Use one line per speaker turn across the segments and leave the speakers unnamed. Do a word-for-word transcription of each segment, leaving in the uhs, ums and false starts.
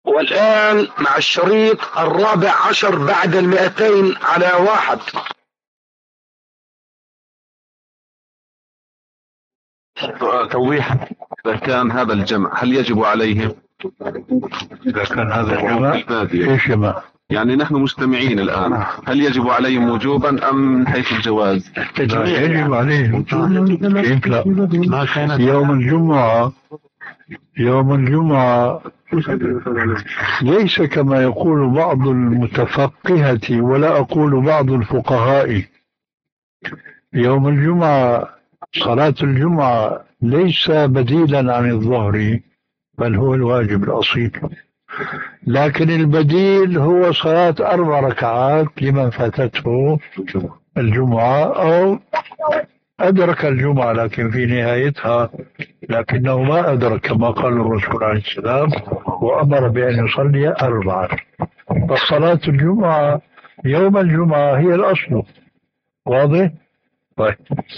والآن مع الشريط الرابع عشر بعد المئتين على واحد.
توضيح: إذا كان هذا الجمع هل يجب عليهم؟
إذا كان هذا الجمع إيش جمع؟
يعني نحن مستمعين الآن، هل يجب عليهم وجوبا أم من حيث الجواز؟
لا، يجب عليهم. كيف لا؟ يوم الجمعة يوم الجمعة ليس كما يقول بعض المتفقهة ولا أقول بعض الفقهاء. يوم الجمعة صلاة الجمعة ليس بديلا عن الظهر، بل هو الواجب الأصيل، لكن البديل هو صلاة أربع ركعات لمن فاتته الجمعة أو أدرك الجمعة لكن في نهايتها لكنه ما أدرك، كما قال الرسول عليه السلام وأمر بأن يصلي أربعة. فصلاة الجمعة يوم الجمعة هي الأصل. واضح؟ طيب.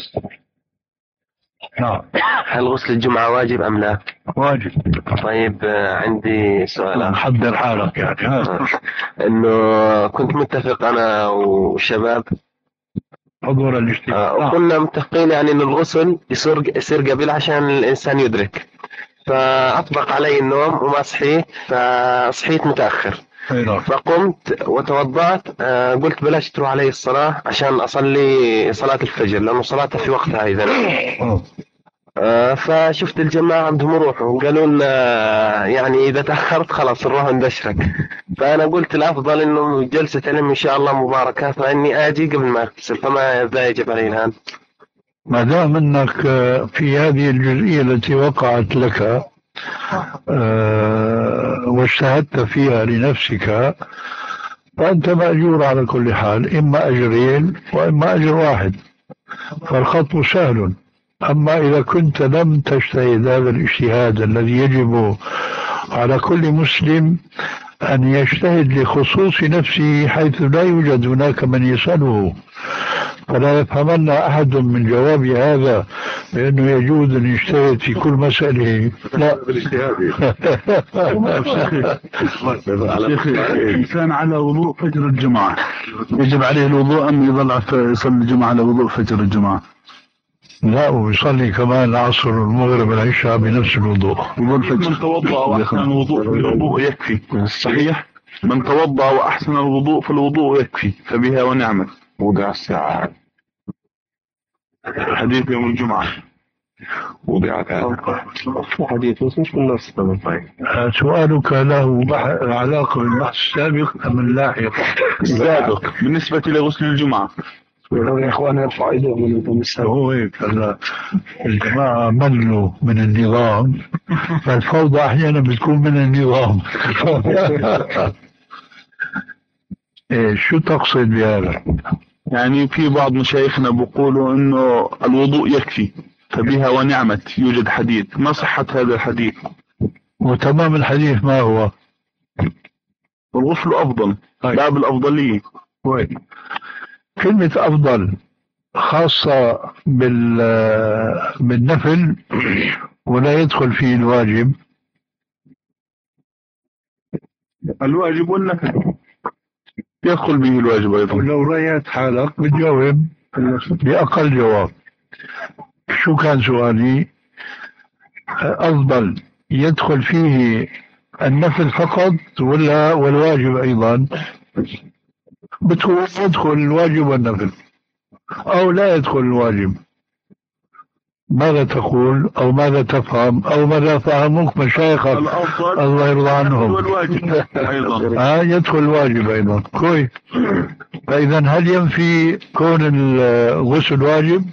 نعم.
هل غسل الجمعة واجب أم لا؟
واجب.
طيب عندي سؤال.
حضر حالك يعني. ها.
إنه كنت متفق أنا والشباب
حضور الاجتماع،
وكنا متفقين يعني إن الغسل يصير يصير قبل عشان الإنسان يدرك، فأطبق علي النوم وما صحيت، فصحيت متأخر. فقمت وتوضأت، قلت بلاش تروح علي الصلاة عشان أصلي صلاة الفجر لأنه صلاتها في وقتها إذا. فشفت الجماعة عندهم روحوا قالوا لنا يعني إذا تأخرت خلاص نروح ندشرك. فأنا قلت الأفضل إنه جلسة علم إن شاء الله مباركة، فإني آجي قبل ما أغتسل، فما لا يجب علي الآن.
ما دام أنك في هذه الجزئية التي وقعت لك أه واجتهدت فيها لنفسك فأنت مأجور على كل حال، إما أجرين وإما أجر واحد، فالخطب سهل. أما إذا كنت لم تجتهد هذا الاجتهاد الذي يجب على كل مسلم أن يجتهد لخصوص نفسه حيث لا يوجد هناك من يسأله، فلا يفهمن أحد من جواب هذا بأنه يجوز أن يجتهد في كل مسألة. لا.
الإنسان على وضوء فجر الجمعة يجب عليه الوضوء أم يظل يصلي الجمعة على وضوء فجر الجمعة؟
لا، ويصلي كمان العصر والمغرب والعشاء بنفس الوضوء.
من توضأ وأحسن الوضوء فالوضوء يكفي. صحيح. من توضأ وأحسن الوضوء فالوضوء يكفي، فبها ونعمت. وضع الساعة حديث يوم الجمعة وضعت
حديث مش من نفس الطريق.
سؤالك له علاقة بالبحث السابق أم اللاحق؟
السابق بالنسبة لغسل الجمعة.
يا إخواني الفائدة من
هو هيك. الجماعة ملوا من النظام، فالفوضى أحيانا بتكون من النظام. إيه شو تقصد بهذا؟
يعني في بعض مشايخنا بيقولوا إنه الوضوء يكفي، فبها ونعمت. يوجد حديث، ما صحة هذا الحديث؟
وتمام الحديث ما هو؟
والغسل أفضل. لا بالأفضلية.
وين كلمة أفضل خاصة بالنفل ولا يدخل فيه الواجب؟
الواجب والنفل يدخل به الواجب أيضا.
ولو رأيت حالك بتجاوب بأقل جواب. شو كان سؤالي؟ أفضل يدخل فيه النفل فقط ولا والواجب أيضا؟ يدخل الواجب والنفل أو لا يدخل الواجب؟ ماذا تقول أو ماذا تفهم أو ماذا فهموك مشايخك الله يرضى عنهم؟
الواجب أيضا.
آه يدخل الواجب أيضا. كويس. فإذا هل ينفي كون الغسل واجب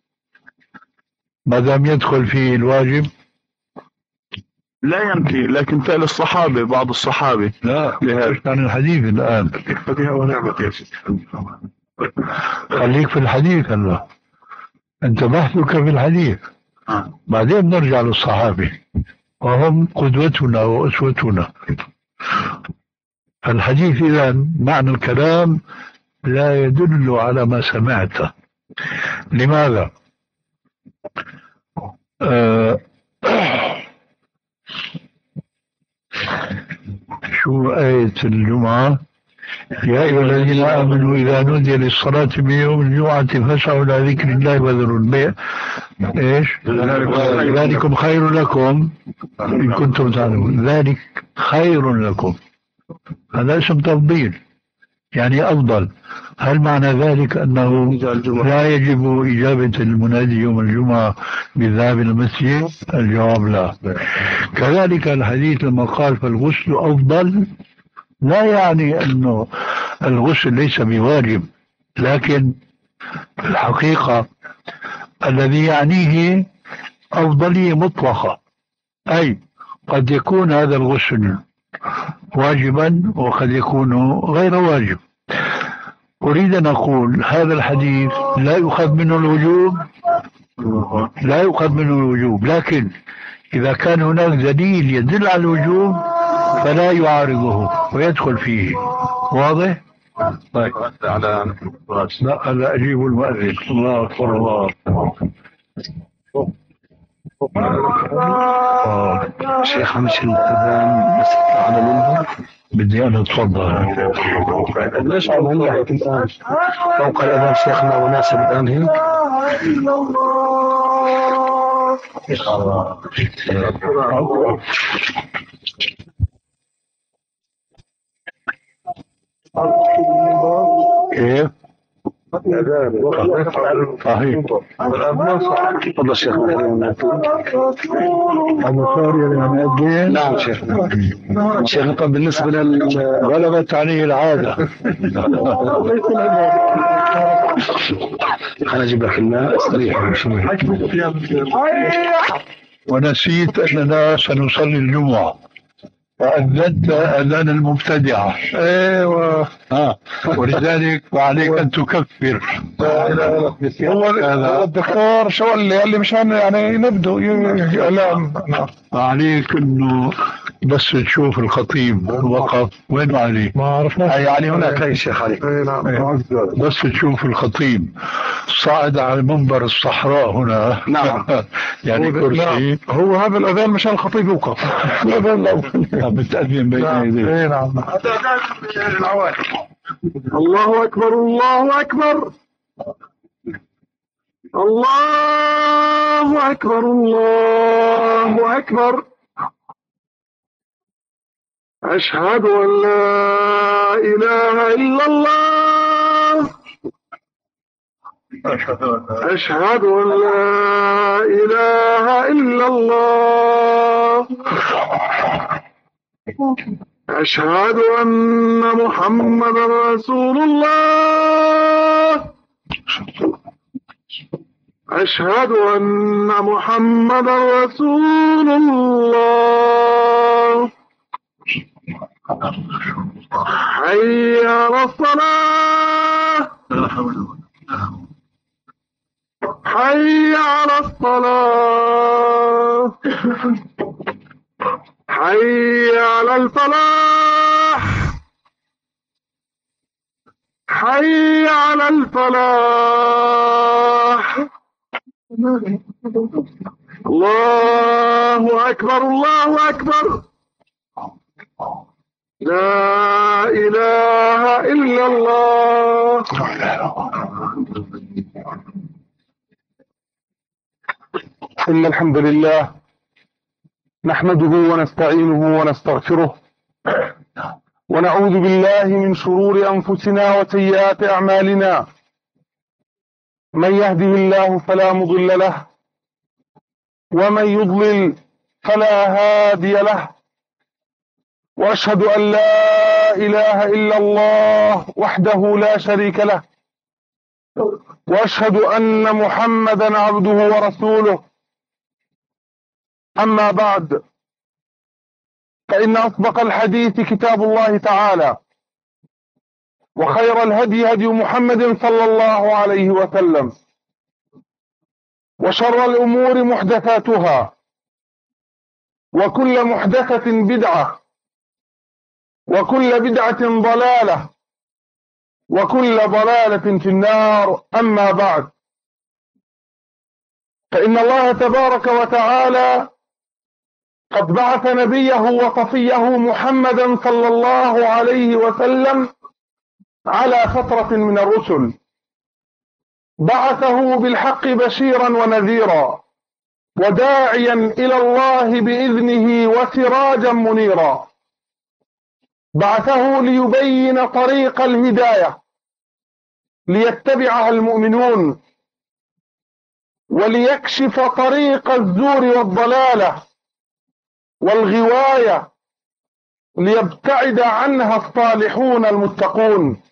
ما دام يدخل فيه الواجب؟
لا ينفي، لكن فعل الصحابة بعض الصحابة.
لا عن الحديث الآن.
فبها ونعمت يا سيدي.
خليك في الحديث هلا، أنت بحثك في الحديث.
آه.
بعدين نرجع للصحابة وهم قدوتنا وأسوتنا. الحديث إذا معنى الكلام لا يدل على ما سمعته. لماذا؟ آه شو آية الجمعة؟ يا أيها الذين آمنوا إذا نودي للصلاة من يوم الجمعة فاسعوا إلى ذكر الله وذروا البيع. إيش؟ ذلكم خير لكم إن كنتم تعلمون. ذلك خير لكم، هذا اسم تفضيل يعني أفضل. هل معنى ذلك أنه لا يجب إجابة المنادي يوم الجمعة بالذهاب إلى المسجد؟ الجواب لا. كذلك الحديث لما قال فالغسل أفضل لا يعني أنه الغسل ليس بواجب، لكن الحقيقة الذي يعنيه أفضلية مطلقة، أي قد يكون هذا الغسل واجبا وقد يكون غير واجب. أريد أن أقول هذا الحديث لا يؤخذ منه الوجوب، لا يؤخذ منه الوجوب، لكن إذا كان هناك دليل يدل على الوجوب فلا يعارضه ويدخل فيه. واضح؟ طيب. لا أنا أجيب المؤذن. الله أكبر. الله
آه. شيخ مش الأذان بس على منبر
بدي أنا أتفضل.
ليش على منبر هيك الآن فوق الأذان شيخنا مناسب الآن هيك؟
كيف؟ صحيح.
تفضل شيخ.
أبو خاري المؤذن.
نعم شيخ. شيخ طب بالنسبة لل
غلبت عليه العادة.
أنا أجيب لك الماء استريح شوي.
ونسيت أننا سنصلي الجمعة فأذنت أذان المبتدعة.
ايوه
ها ولذلك فعليك أن تكفر.
هو الدكتور شو اللي قال لي مشان يعني نبدو اعلام.
عليك انه بس تشوف الخطيب وقف وين علي
ما عرفنا يعني هناك اي شيخ علي.
بس تشوف الخطيب صعد على منبر الصحراء هنا.
نعم.
يعني كرسي.
هو هذا الاذان مشان الخطيب يوقف.
بتأذن بين يديه.
نعم. الله اكبر الله اكبر الله اكبر الله اكبر. أشهد أن لا إله إلا الله. أشهد أن لا إله إلا الله. أشهد أن محمدا رسول الله. أشهد أن محمدا رسول الله. حي على الصلاة. حي على الصلاة. حي على الفلاح. حي على الفلاح. الله أكبر الله أكبر. لا إله إلا الله. إن الحمد لله نحمده ونستعينه ونستغفره ونعوذ بالله من شرور أنفسنا وسيئات أعمالنا. من يهده الله فلا مضل له ومن يضلل فلا هادي له. وأشهد أن لا إله إلا الله وحده لا شريك له. وأشهد أن محمدا عبده ورسوله. أما بعد، فإن أصدق الحديث كتاب الله تعالى، وخير الهدي هدي محمد صلى الله عليه وسلم، وشر الأمور محدثاتها، وكل محدثة بدعة، وكل بدعة ضلالة، وكل ضلالة في النار. أما بعد، فإن الله تبارك وتعالى
قد بعث نبيه وصفيه محمدا صلى الله عليه وسلم على فترة من الرسل، بعثه بالحق بشيرا ونذيرا وداعيا إلى الله بإذنه وسراجا منيرا. بعثه ليبين طريق الهداية ليتبعها المؤمنون، وليكشف طريق الزور والضلالة والغواية ليبتعد عنها الصالحون المتقون.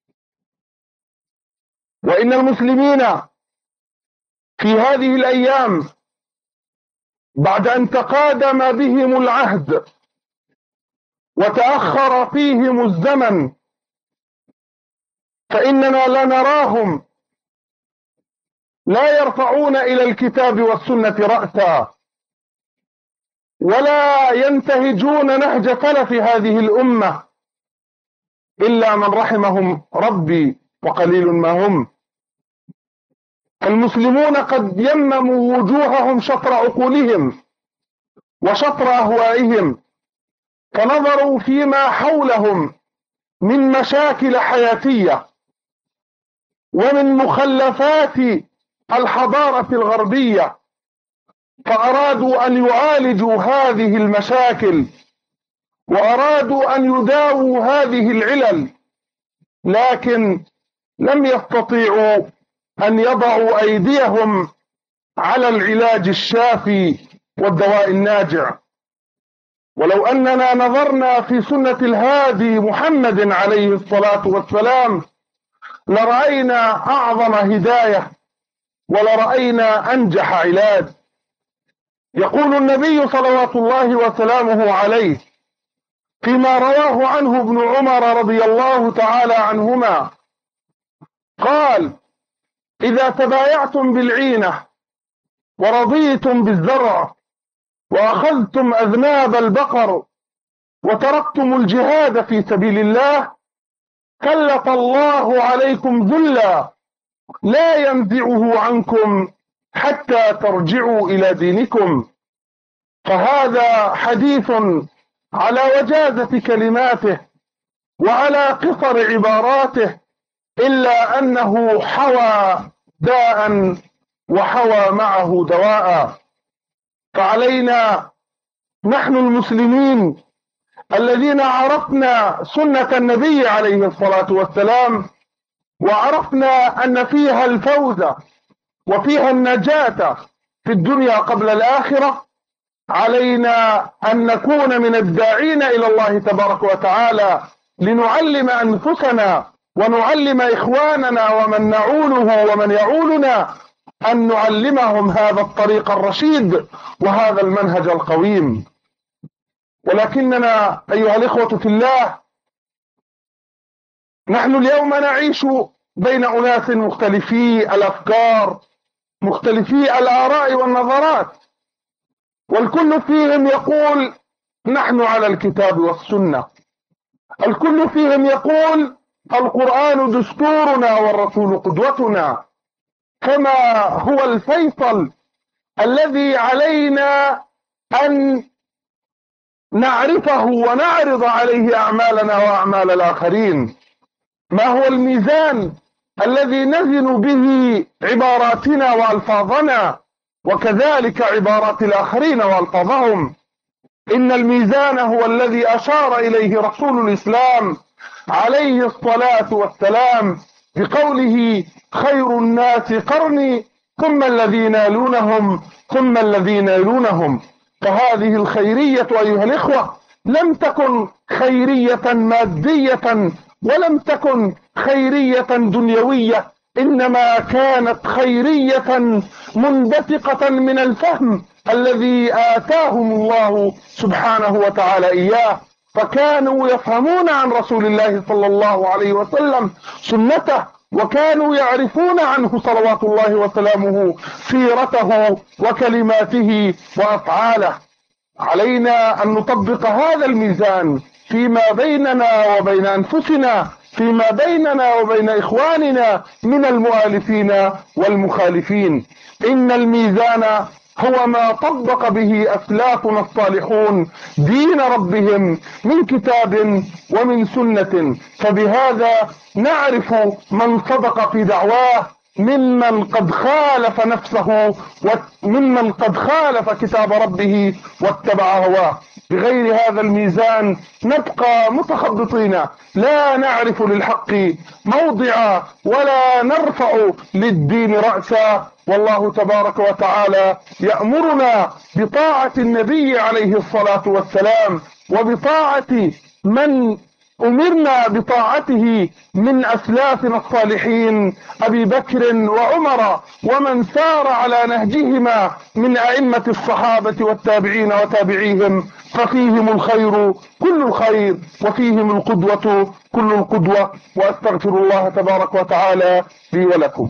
وإن المسلمين في هذه الأيام بعد أن تقادم بهم العهد وتأخر فيهم الزمن، فإننا لا نراهم لا يرفعون إلى الكتاب والسنة رأسا، ولا ينتهجون نهج سلف هذه الأمة إلا من رحمهم ربي وقليل ما هم. المسلمون قد يمموا وجوههم شطر عقولهم وشطر أهوائهم، فنظروا فيما حولهم من مشاكل حياتية ومن مخلفات الحضارة الغربية، فأرادوا أن يعالجوا هذه المشاكل وأرادوا أن يداووا هذه العلل، لكن لم يستطيعوا أن يضعوا أيديهم على العلاج الشافي والدواء الناجع. ولو أننا نظرنا في سنة الهادي محمد عليه الصلاة والسلام لرأينا أعظم هداية ولرأينا أنجح علاج. يقول النبي صلوات الله وسلامه عليه فيما رواه عنه ابن عمر رضي الله تعالى عنهما قال: إذا تبايعتم بالعينة ورضيتم بالزرع وأخذتم أذناب البقر وتركتم الجهاد في سبيل الله سلط الله عليكم ذلا لا ينزعه عنكم حتى ترجعوا إلى دينكم. فهذا حديث على وجازة كلماته وعلى قصر عباراته، إلا أنه حوى داء وحوى معه دواء. فعلينا نحن المسلمين الذين عرفنا سنة النبي عليه الصلاة والسلام وعرفنا أن فيها الفوز وفيها النجاة في الدنيا قبل الآخرة، علينا أن نكون من الداعين إلى الله تبارك وتعالى لنعلم أنفسنا ونعلم إخواننا ومن نعوله ومن يعولنا أن نعلمهم هذا الطريق الرشيد وهذا المنهج القويم. ولكننا أيها الإخوة في الله، نحن اليوم نعيش بين أناس مختلفي الأفكار مختلفي الآراء والنظرات، والكل فيهم يقول نحن على الكتاب والسنة، الكل فيهم يقول القرآن دستورنا والرسول قدوتنا. فما هو الفيصل الذي علينا أن نعرفه ونعرض عليه أعمالنا وأعمال الآخرين؟ ما هو الميزان الذي نزن به عباراتنا وألفاظنا وكذلك عبارات الآخرين وألفاظهم؟ إن الميزان هو الذي أشار إليه رسول الإسلام عليه الصلاة والسلام بقوله: خير الناس قرني ثم الذين يلونهم ثم الذين يلونهم. فهذه الخيرية أيها الإخوة لم تكن خيرية مادية ولم تكن خيرية دنيوية، إنما كانت خيرية منبثقة من الفهم الذي آتاهم الله سبحانه وتعالى إياه، فكانوا يفهمون عن رسول الله صلى الله عليه وسلم سنته، وكانوا يعرفون عنه صلوات الله وسلامه سيرته وكلماته وأفعاله. علينا أن نطبق هذا الميزان فيما بيننا وبين أنفسنا، فيما بيننا وبين إخواننا من المؤالفين والمخالفين. إن الميزان هو ما طبق به أسلافنا الصالحون دين ربهم من كتاب ومن سنة، فبهذا نعرف من صدق في دعواه ممن قد خالف نفسه وممن قد خالف كتاب ربه واتبع هواه. بغير هذا الميزان نبقى متخبطين لا نعرف للحق موضعا ولا نرفع للدين رأسا. والله تبارك وتعالى يأمرنا بطاعة النبي عليه الصلاة والسلام وبطاعة من أمرنا بطاعته من أسلافنا الصالحين أبي بكر وعمر ومن سار على نهجهما من أئمة الصحابة والتابعين وتابعيهم، ففيهم الخير كل الخير وفيهم القدوة كل القدوة. وأستغفر الله تبارك وتعالى لي ولكم.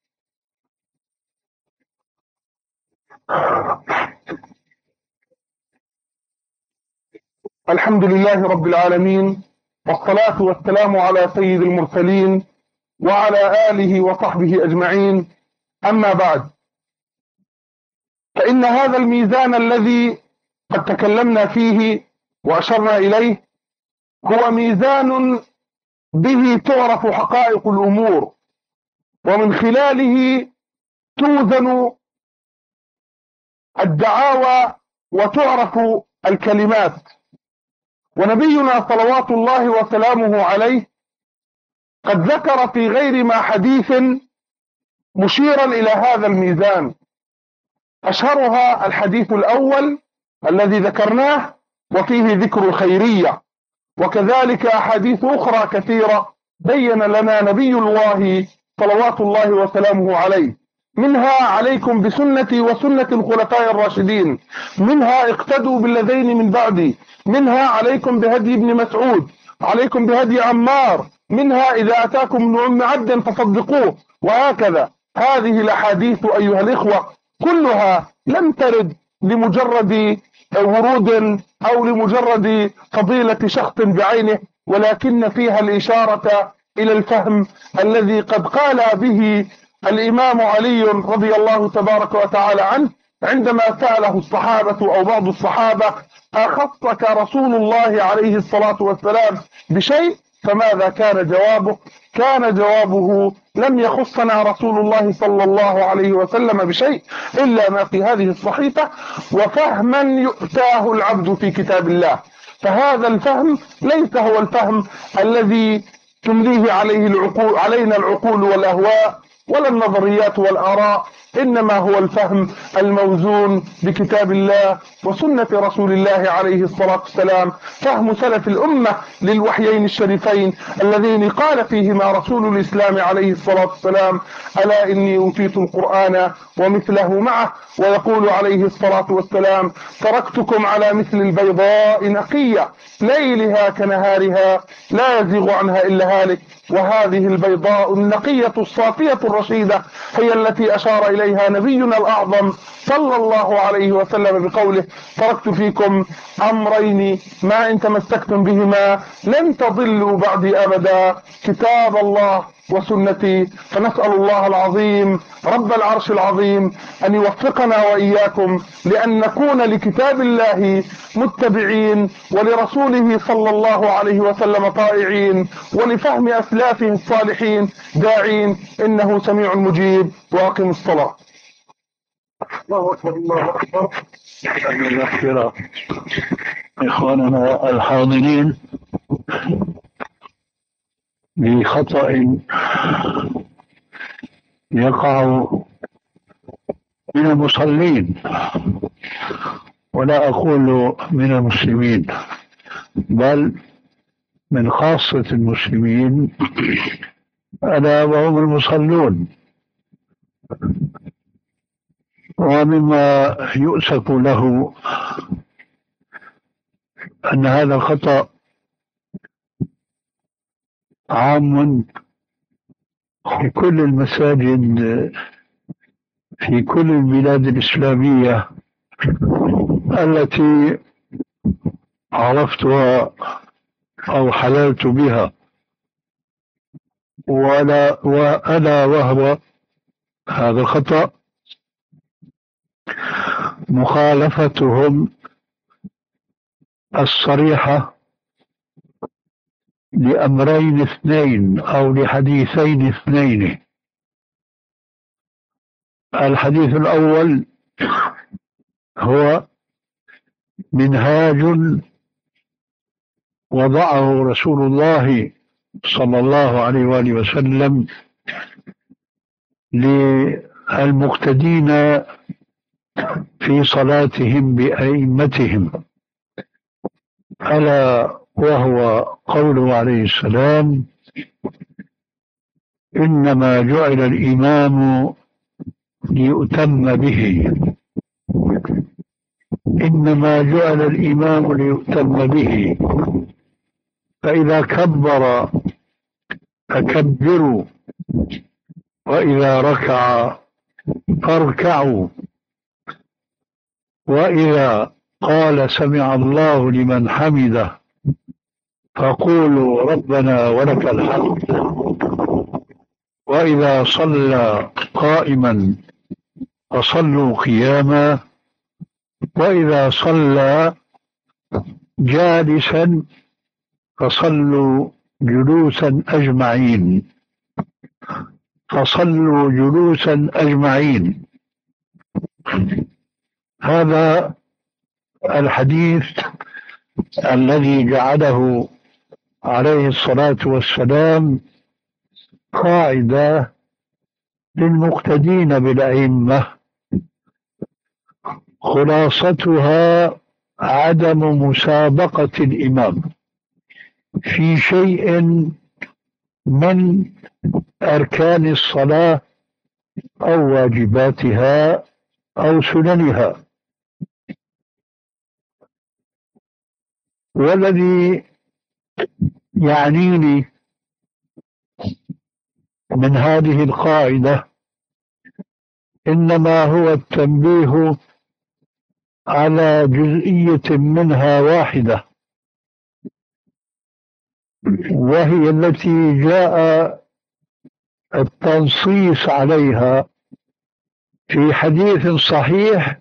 الحمد لله رب العالمين، والصلاة والسلام على سيد المرسلين وعلى آله وصحبه أجمعين. أما بعد، فإن هذا الميزان الذي قد تكلمنا فيه وأشرنا إليه هو ميزان به تعرف حقائق الأمور، ومن خلاله توزن الدعاوى وتعرف الكلمات. ونبينا صلوات الله وسلامه عليه قد ذكر في غير ما حديث مشيرا إلى هذا الميزان، أشهرها الحديث الأول الذي ذكرناه وفيه ذكر الخيرية، وكذلك أحاديث أخرى كثيرة بين لنا نبي الله صلوات الله وسلامه عليه، منها عليكم بسنتي وسنة الخلفاء الراشدين، منها اقتدوا بالذين من بعدي، منها عليكم بهدي ابن مسعود، عليكم بهدي عمار، منها إذا أتاكم ابن أم عبد فصدقوه، وهكذا. هذه الأحاديث أيها الإخوة كلها لم ترد لمجرد ورود أو لمجرد فضيلة شخص بعينه، ولكن فيها الإشارة إلى الفهم الذي قد قال به الإمام علي رضي الله تبارك وتعالى عنه عندما سأله الصحابة أو بعض الصحابة: أخصك رسول الله عليه الصلاة والسلام بشيء؟ فماذا كان جوابه؟ كان جوابه: لم يخصنا رسول الله صلى الله عليه وسلم بشيء إلا ما في هذه الصحيفة وفهما يؤتاه العبد في كتاب الله. فهذا الفهم ليس هو الفهم الذي تمليه عليه العقول علينا العقول والأهواء ولا النظريات والآراء، إنما هو الفهم الموزون بكتاب الله وسنة رسول الله عليه الصلاة والسلام، فهم سلف الأمة للوحيين الشريفين اللذين قال فيهما رسول الإسلام عليه الصلاة والسلام: ألا إني أوتيت القرآن ومثله معه. ويقول عليه الصلاة والسلام: تركتكم على مثل البيضاء نقية ليلها كنهارها لا يزيغ عنها إلا هالك. وهذه البيضاء النقية الصافية الرشيدة هي التي أشار إليها نبينا الأعظم صلى الله عليه وسلم بقوله: تركت فيكم أمرين ما إن تمسكتم بهما لن تضلوا بعدي أبدا، كتاب الله وسنتي. فنسأل الله العظيم رب العرش العظيم أن يوفقنا وإياكم لأن نكون لكتاب الله متبعين ولرسوله صلى الله عليه وسلم طائعين ولفهم أسلافه الصالحين داعين، إنه سميع مجيب. وأقم الصلاة. الله أكبر الله أكبر.
المغفرة إخواننا الحاضرين بخطأ يقع من المصلين، ولا أقول من المسلمين بل من خاصة المسلمين، ألا وهم المصلون. ومما يؤسف له أن هذا الخطأ عام في كل المساجد في كل البلاد الإسلامية التي عرفتها أو حللت بها، ولا وألا وهو هذا الخطأ مخالفتهم الصريحة لأمرين اثنين أو لحديثين اثنين. الحديث الأول هو منهاج وضعه رسول الله صلى الله عليه وآله وسلم للمقتدين في صلاتهم بأئمتهم، ألا وهو قوله عليه السلام: إنما جعل الإمام ليؤتم به، إنما جعل الإمام ليؤتم به، فإذا كبر فكبروا، وإذا ركع فاركعوا، وإذا قال سمع الله لمن حمده فقولوا ربنا ولك الحمد، وإذا صلى قائما فصلوا قياما، وإذا صلى جالسا فصلوا جلوسا أجمعين، فصلوا جلوسا أجمعين. هذا الحديث الذي جعله عليه الصلاة والسلام قاعدة للمقتدين بالأئمة، خلاصتها عدم مسابقة الإمام في شيء من أركان الصلاة أو واجباتها أو سننها. والذي يعنيني من هذه القاعدة إنما هو التنبيه على جزئية منها واحدة، وهي التي جاء التنصيص عليها في حديث صحيح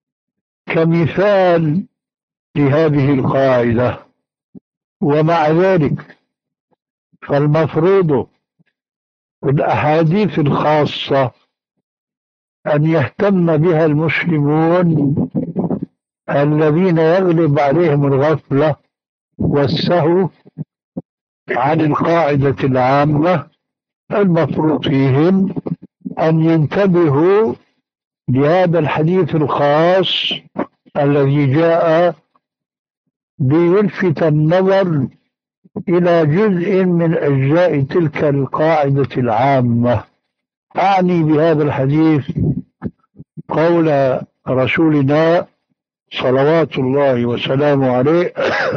كمثال لهذه القاعدة. ومع ذلك فالمفروض في الأحاديث الخاصة أن يهتم بها المسلمون الذين يغلب عليهم الغفلة والسهو عن القاعدة العامة. المفروض فيهم أن ينتبهوا لهذا الحديث الخاص الذي جاء ليلفت النظر إلى جزء من أجزاء تلك القاعدة العامة. أعني بهذا الحديث قول رسولنا صلوات الله وسلامه عليه: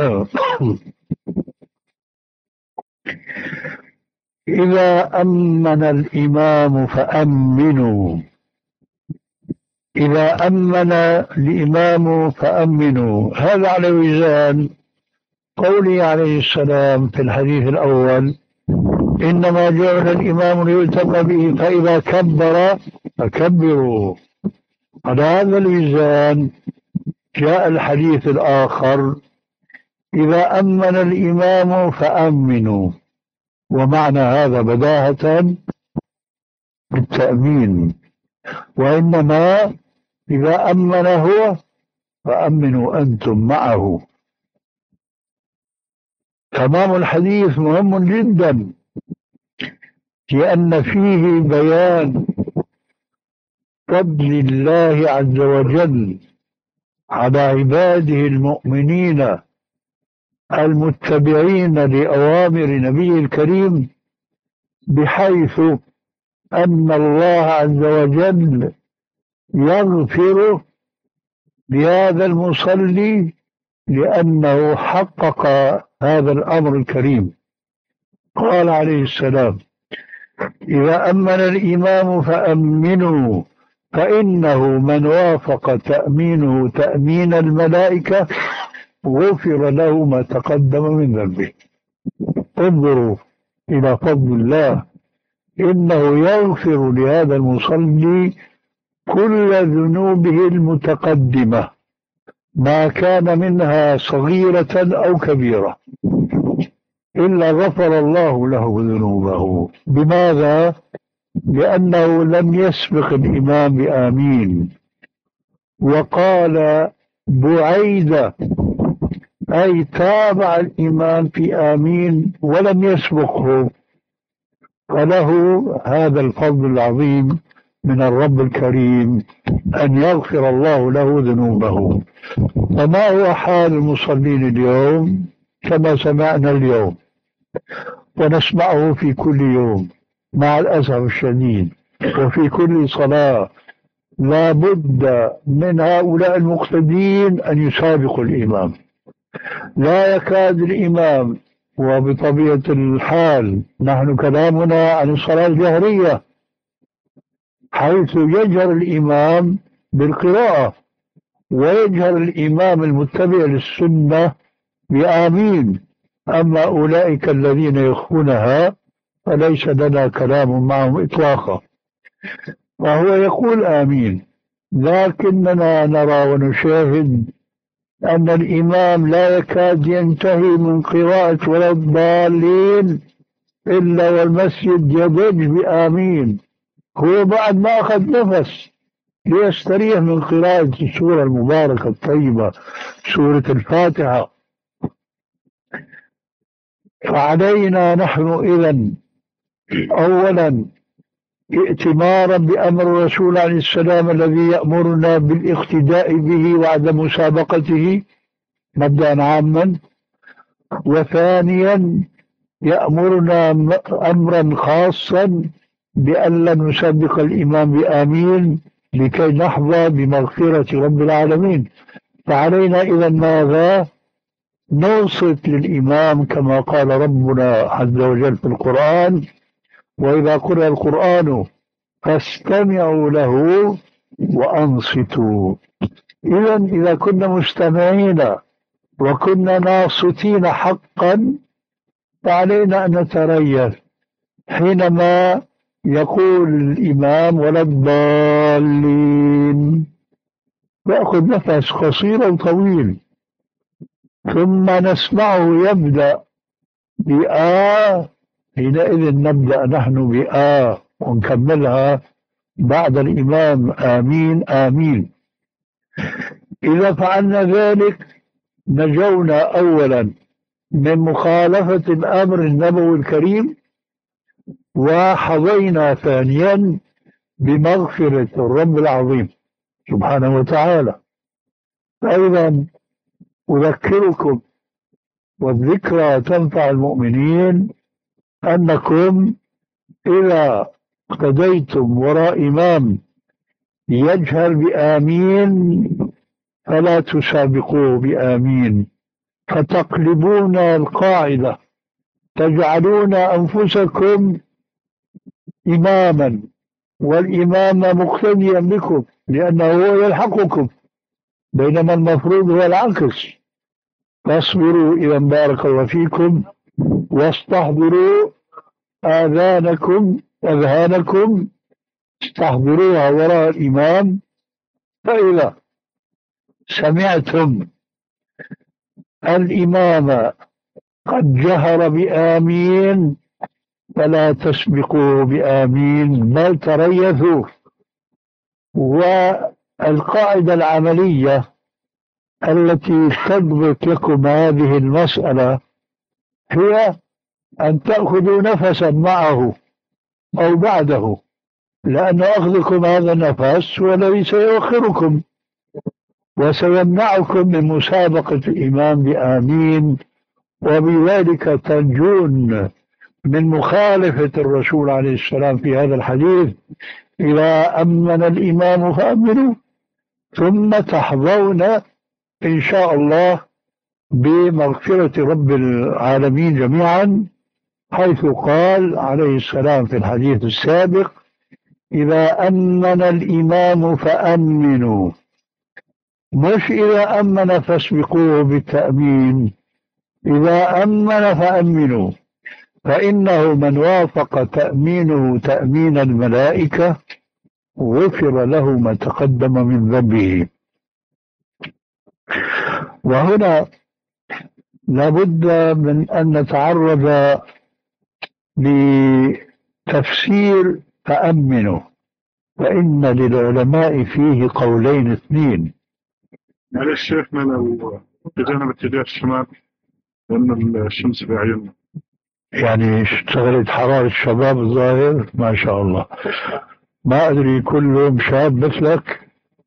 إذا أمن الإمام فأمنوا، إذا أمن الإمام فأمنوا. هذا على وزان قوله عليه السلام في الحديث الأول: إنما جعل الإمام ليؤتم به فإذا كبر فكبروا. على هذا الوزان جاء الحديث الآخر: إذا أمن الإمام فأمنوا. ومعنى هذا بداهة بالتأمين، وإنما إذا أمن هو فأمنوا أنتم معه. تمام الحديث مهم جدا، لأن فيه بيان فضل الله عز وجل على عباده المؤمنين المتبعين لأوامر نبيه الكريم، بحيث أن الله عز وجل يغفر لهذا المصلي لأنه حقق هذا الأمر الكريم. قال عليه السلام: إذا أمن الإمام فأمنوا، فإنه من وافق تأمينه تأمين الملائكة غفر له ما تقدم من ذنبه. انظروا إلى فضل الله، إنه يغفر لهذا المصلي كل ذنوبه المتقدمة ما كان منها صغيرة أو كبيرة إلا غفر الله له ذنوبه. بماذا؟ لأنه لم يسبق الإمام بآمين، وقال بعيدة أي تابع الإمام في آمين ولم يسبقه، فله هذا الفضل العظيم من الرب الكريم أن يغفر الله له ذنوبه. فما هو حال المصلين اليوم؟ كما سمعنا اليوم ونسمعه في كل يوم مع الأسف الشديد، وفي كل صلاة لا بد من هؤلاء المقتدين أن يسابقوا الإمام. لا يكاد الإمام، وبطبيعة الحال نحن كلامنا عن الصلاة الجهرية حيث يجهر الإمام بالقراءة ويجهر الإمام المتبع للسنة بآمين. أما أولئك الذين يخفونها فليس لنا كلام معهم إطلاقا، وهو يقول آمين، لكننا نرى ونشاهد أن الإمام لا يكاد ينتهي من قراءة ولا الضالين إلا والمسجد يضج بآمين. هو بعد ما أخذ نفس ليستريح من قراءة السورة المباركة الطيبة سورة الفاتحة. فعلينا نحن إذن أولا ائتمارا بأمر الرسول عليه السلام الذي يأمرنا بالاقتداء به وعدم مسابقته مبدأ عاما، وثانيا يأمرنا أمرا خاصا بأن لا نسبق الإمام بآمين لكي نحظى بمغفرة رب العالمين. فعلينا إذن ماذا؟ ننصت للإمام كما قال ربنا عز وجل في القرآن: وإذا قرأ القرآن فاستمعوا له وأنصتوا. إذن إذا كنا مستمعين وكنا ناصتين حقا فعلينا أن نتريث حينما يقول الإمام ولا الضالين، يأخذ نفس قصير وطويل، ثم نسمعه يبدأ بآ، حينئذ نبدأ نحن بآ ونكملها بعد الإمام آمين آمين. إذا فعلنا ذلك نجونا أولا من مخالفة الأمر النبوي الكريم، وحظينا ثانيا بمغفرة الرب العظيم سبحانه وتعالى. فإذا أذكركم، والذكرى تنفع المؤمنين، أنكم إذا اقتديتم وراء إمام يجهر بآمين فلا تسابقوه بآمين، فتقلبون القاعدة، تجعلون أنفسكم إماما والإمام مقتديا بكم لأنه هو يلحقكم، بينما المفروض هو العكس. فاصبروا إذا بارك الله فيكم، واستحضروا آذانكم أذهانكم، استحضروها وراء الإمام. فإذا سمعتم الإمام قد جهر بآمين فلا تسبقوا بآمين بل تريثوا. والقاعدة العملية التي تضبط لكم هذه المسألة هي أن تأخذوا نفسا معه أو بعده، لأن أخذكم هذا النفس هو الذي سيؤخركم وسيمنعكم من مسابقة الإمام بآمين، وبذلك تنجون من مخالفة الرسول عليه السلام في هذا الحديث: إذا أمن الإمام فأمنوا، ثم تحظون إن شاء الله بمغفرة رب العالمين جميعا، حيث قال عليه السلام في الحديث السابق: إذا أمن الإمام فأمنوا، مش إذا أمن فاسبقوه بالتأمين، إذا أمن فأمنوا، فإنه من وافق تأمينه تأمين الملائكة غفر له ما تقدم من ذنبه. وهنا لابد من أن نتعرض لتفسير تأمنه، فإن للعلماء فيه قولين اثنين.
معلش شيخنا لو اتجهنا باتجاه الشمال لأن الشمس في عيوننا،
يعني اشتغلت حرارة الشباب الظاهر ما شاء الله. ما أدري كلهم شاب مثلك.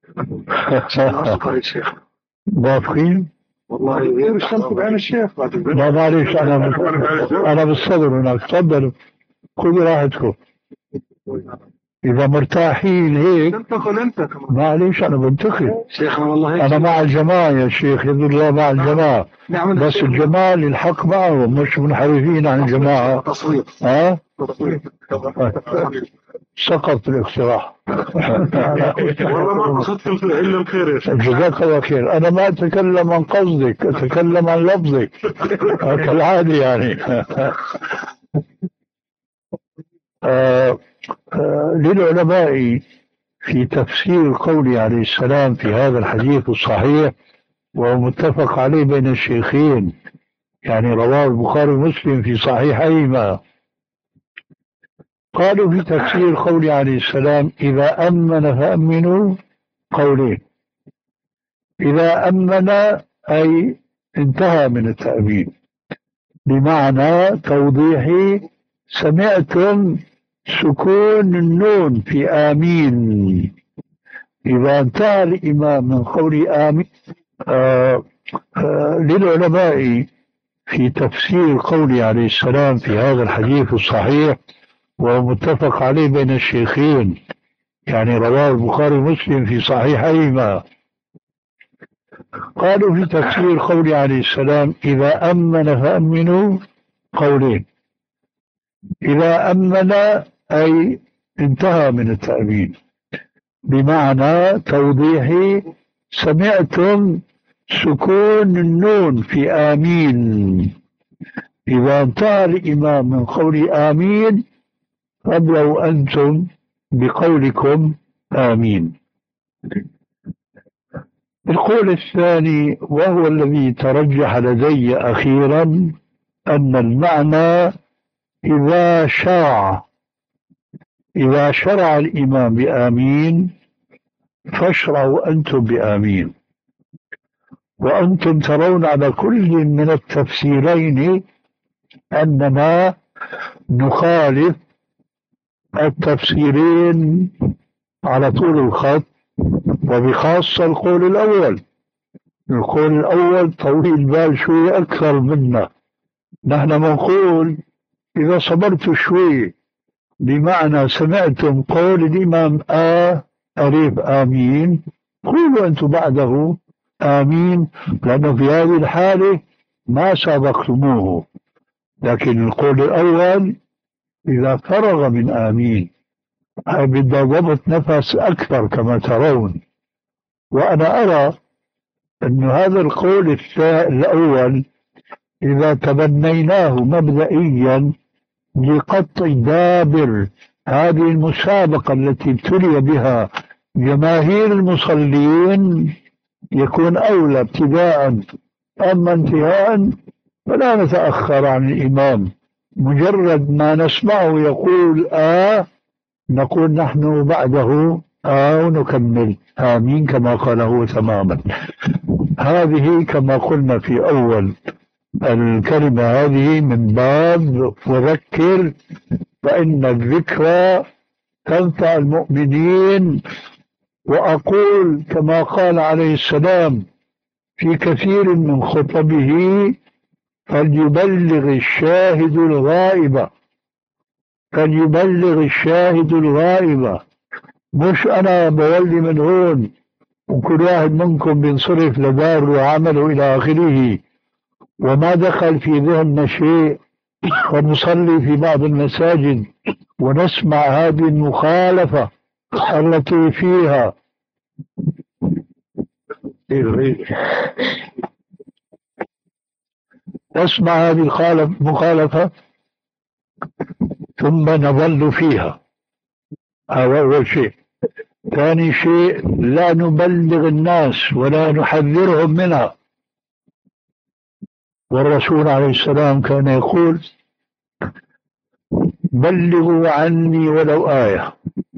موافقين؟
والله غير الشمس بعين الشيخ.
لا معلش أنا أنا بالصدر هناك. تفضلوا خذوا راحتكم إذا مرتاحين هيك.
تنتقل أنت كمان.
معليش أنا بنتقل
شيخنا والله هيك.
أنا مع الجماعة يا شيخ، يد الله مع الجماعة.
نعم.
بس الجمال الحق معهم، مش منحرفين عن الجماعة.
تصوير.
ها؟ سقط الاقتراح.
والله ما قصدت إلا الخير يا شيخ.
جزاك الله خير. أنا ما أتكلم عن قصدك، أتكلم عن لفظك كالعادة يعني. آه آه للعلماء في تفسير قوله عليه السلام في هذا الحديث الصحيح ومتفق عليه بين الشيخين، يعني رواه البخاري ومسلم في صحيحيهما. قالوا في تفسير قوله عليه السلام إذا أمن فأمنوا قولين. إذا أمن أي انتهى من التأمين، بمعنى توضيحي سمعتم سكون النون في آمين. إذا انتهى الإمام من قول آمين. آه آه للعلماء في تفسير قوله عليه السلام في هذا الحديث الصحيح ومتفق عليه بين الشيخين، يعني رواه البخاري ومسلم في صحيحيهما. قالوا في تفسير قوله عليه السلام إذا أمن فأمنوا قولين. إذا أمن أي انتهى من التأمين، بمعنى توضيحي سمعتم سكون النون في آمين. إذا انتهى الإمام من قول آمين فابلغوا أنتم بقولكم آمين. القول الثاني وهو الذي ترجح لدي أخيرا أن المعنى إذا شرع إذا شرع الإمام بآمين فاشرعوا أنتم بآمين. وأنتم ترون على كل من التفسيرين أننا نخالف التفسيرين على طول الخط، وبخاصة القول الأول. القول الأول طويل بال شوي أكثر منا. نحن نقول إذا صبرت شوي، بمعنى سمعتم قول الإمام آ ألف آمين قولوا أنتم بعده آمين، لأنه في هذه الحالة ما سبقتموه. لكن القول الأول إذا فرغ من آمين هذا بده ضبط نفس أكثر كما ترون. وأنا أرى أن هذا القول الأول إذا تبنيناه مبدئيا لقطع دابر هذه المسابقة التي ابتلي بها جماهير المصلين يكون أولى ابتداء. أما انتهاء فلا نتأخر عن الإمام، مجرد ما نسمعه يقول آه نقول نحن بعده آه ونكمل آمين كما قاله تماما. هذه كما قلنا في أول الكلمة هذه من باب وذكر فإن الذكرى تنفع المؤمنين. وأقول كما قال عليه السلام في كثير من خطبه فليبلغ الشاهد الغائب، فليبلغ الشاهد الغائب. مش أنا بولي من هون وكل واحد منكم بينصرف لداره وعمله إلى آخره وما دخل في ذهننا شيء، ونصلي في بعض المساجد ونسمع هذه المخالفة التي فيها نسمع هذه المخالفة ثم نظل فيها. هذا أول شيء. ثاني شيء لا نبلغ الناس ولا نحذرهم منها. والرسول عليه السلام كان يقول بلغوا عني ولو آية،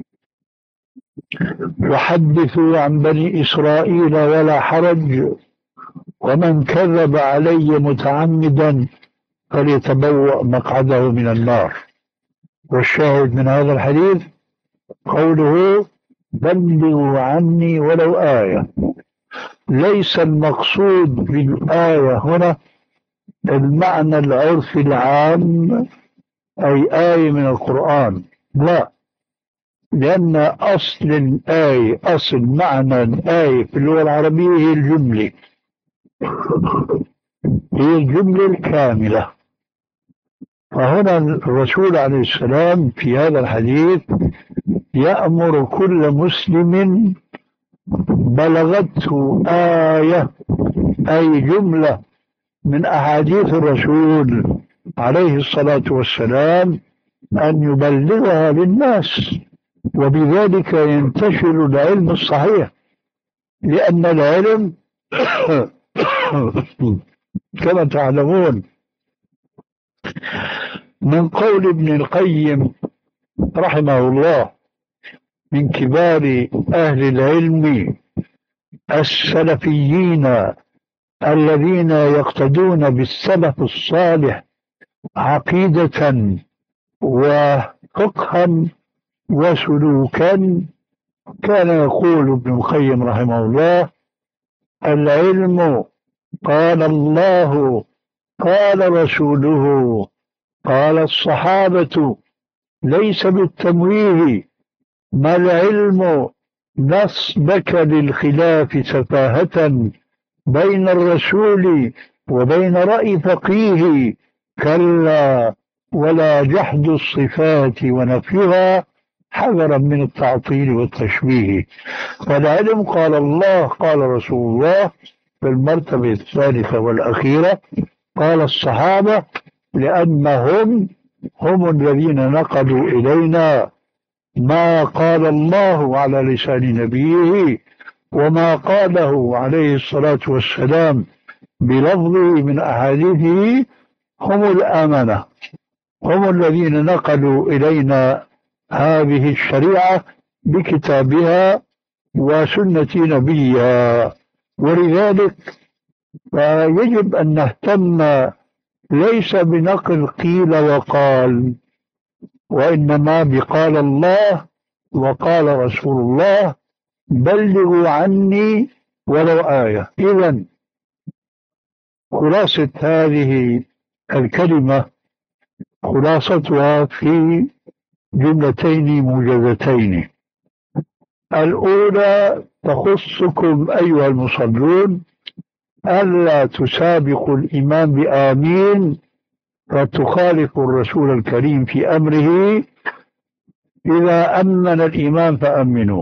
وحدثوا عن بني إسرائيل ولا حرج، ومن كذب علي متعمدا فليتبوأ مقعده من النار. والشاهد من هذا الحديث قوله بلغوا عني ولو آية. ليس المقصود بالآية هنا المعنى العرفي العام أي آية من القرآن، لا، لأن أصل الآية، أصل معنى الآية في اللغة العربية هي الجملة، هي الجملة الكاملة. فهنا الرسول عليه السلام في هذا الحديث يأمر كل مسلم بلغته آية أي جملة من أحاديث الرسول عليه الصلاة والسلام أن يبلغها للناس، وبذلك ينتشر العلم الصحيح. لأن العلم كما تعلمون من قول ابن القيم رحمه الله من كبار أهل العلم السلفيين الذين يقتدون بالسلف الصالح عقيدة وفقها وسلوكا، كان يقول ابن القيم رحمه الله العلم قال الله قال رسوله قال الصحابة ليس بالتمويه، ما العلم نصبك للخلاف سفاهة بين الرسول وبين رأي فقيه، كلا ولا جحد الصفات ونفيها حذرا من التعطيل والتشبيه. فالعلم قال الله قال رسول الله في المرتبة الثالثة والأخيرة، قال الصحابة لأنهم هم الذين نقلوا إلينا ما قال الله على لسان نبيه وما قاله عليه الصلاة والسلام بلفظه من أحاديثه، هم الأمنة، هم الذين نقلوا إلينا هذه الشريعة بكتابها وسنة نبيها. ولذلك فيجب أن نهتم ليس بنقل قيل وقال، وإنما بقال الله وقال رسول الله بلغوا عني ولو آية. إذن خلاصة هذه الكلمة خلاصتها في جملتين موجزتين. الأولى تخصكم أيها المصلون ألا تسابقوا الإمام بآمين فتخالفوا الرسول الكريم في أمره، إذا أمن الإمام فأمنوا.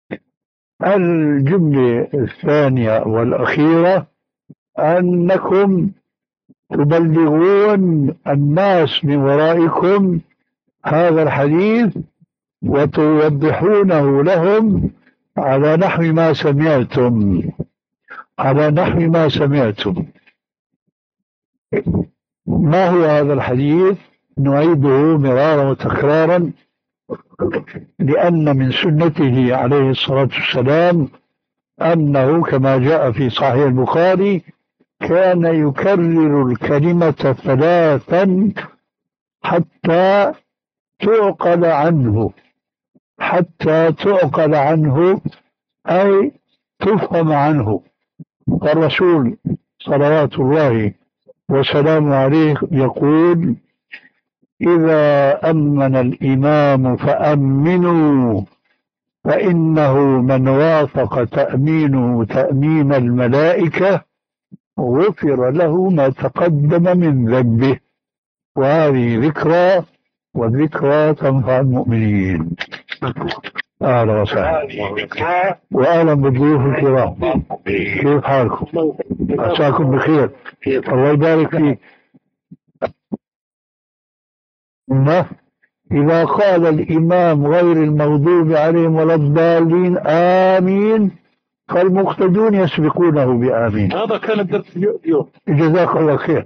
الجملة الثانية والأخيرة أنكم تبلغون الناس من ورائكم هذا الحديث وتوضحونه لهم على نحو ما سمعتم، على نحو ما سمعتم. ما هو هذا الحديث؟ نعيده مرارا وتكرارا، لأن من سنته عليه الصلاة والسلام أنه كما جاء في صحيح البخاري كان يكرر الكلمة ثلاثا حتى تعقل عنه، حتى تعقل عنه أي تفهم عنه. والرسول صلوات الله وسلامه عليه يقول إذا أمن الإمام فأمنوا، فإنه من وافق تأمينه تأمين الملائكة غفر له ما تقدم من ذنبه. وهذه ذكرى، والذكرى تنفع المؤمنين. أهلا وسهلا، وأهلا بالضيوف الكرام. كيف حالكم؟ عساكم بخير، الله يبارك فيك. إذا قال الإمام غير المغضوب عليهم ولا الضالين آمين فالمقتدون يسبقونه بآمين.
هذا كان الدرس اليوم.
جزاك الله خير.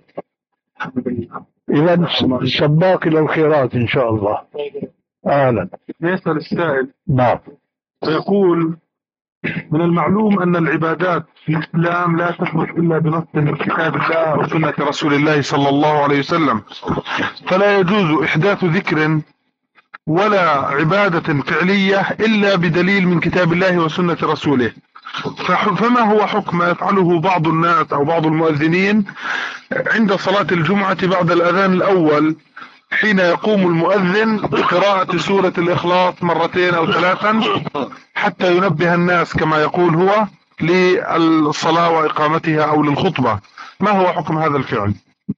إذا سباق إلى الخيرات إن شاء الله. أهلا.
يسأل السائل.
نعم.
فيقول: من المعلوم أن العبادات في الإسلام لا تثبت إلا بنص من كتاب الله وسنة رسول الله صلى الله عليه وسلم، فلا يجوز إحداث ذكر ولا عبادة فعلية إلا بدليل من كتاب الله وسنة رسوله. فما هو حكم ما يفعله بعض الناس أو بعض المؤذنين عند صلاة الجمعة بعد الأذان الأول، حين يقوم المؤذن بقراءة سورة الإخلاص مرتين أو ثلاثا حتى ينبه الناس كما يقول هو للصلاة وإقامتها أو للخطبة؟ ما هو حكم هذا الفعل؟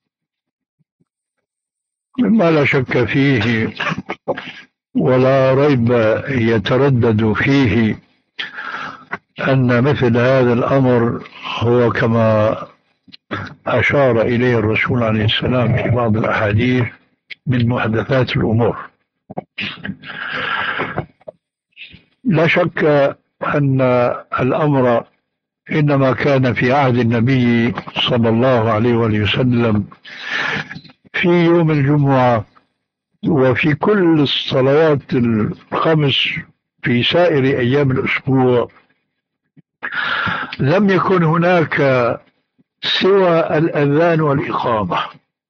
مما لا شك فيه ولا ريب يتردد فيه أن مثل هذا الأمر هو كما أشار إليه الرسول عليه السلام في بعض الأحاديث من محدثات الأمور. لا شك أن الأمر إنما كان في عهد النبي صلى الله عليه وسلم في يوم الجمعة وفي كل الصلوات الخمس في سائر أيام الأسبوع. لم يكن هناك سوى الأذان والإقامة،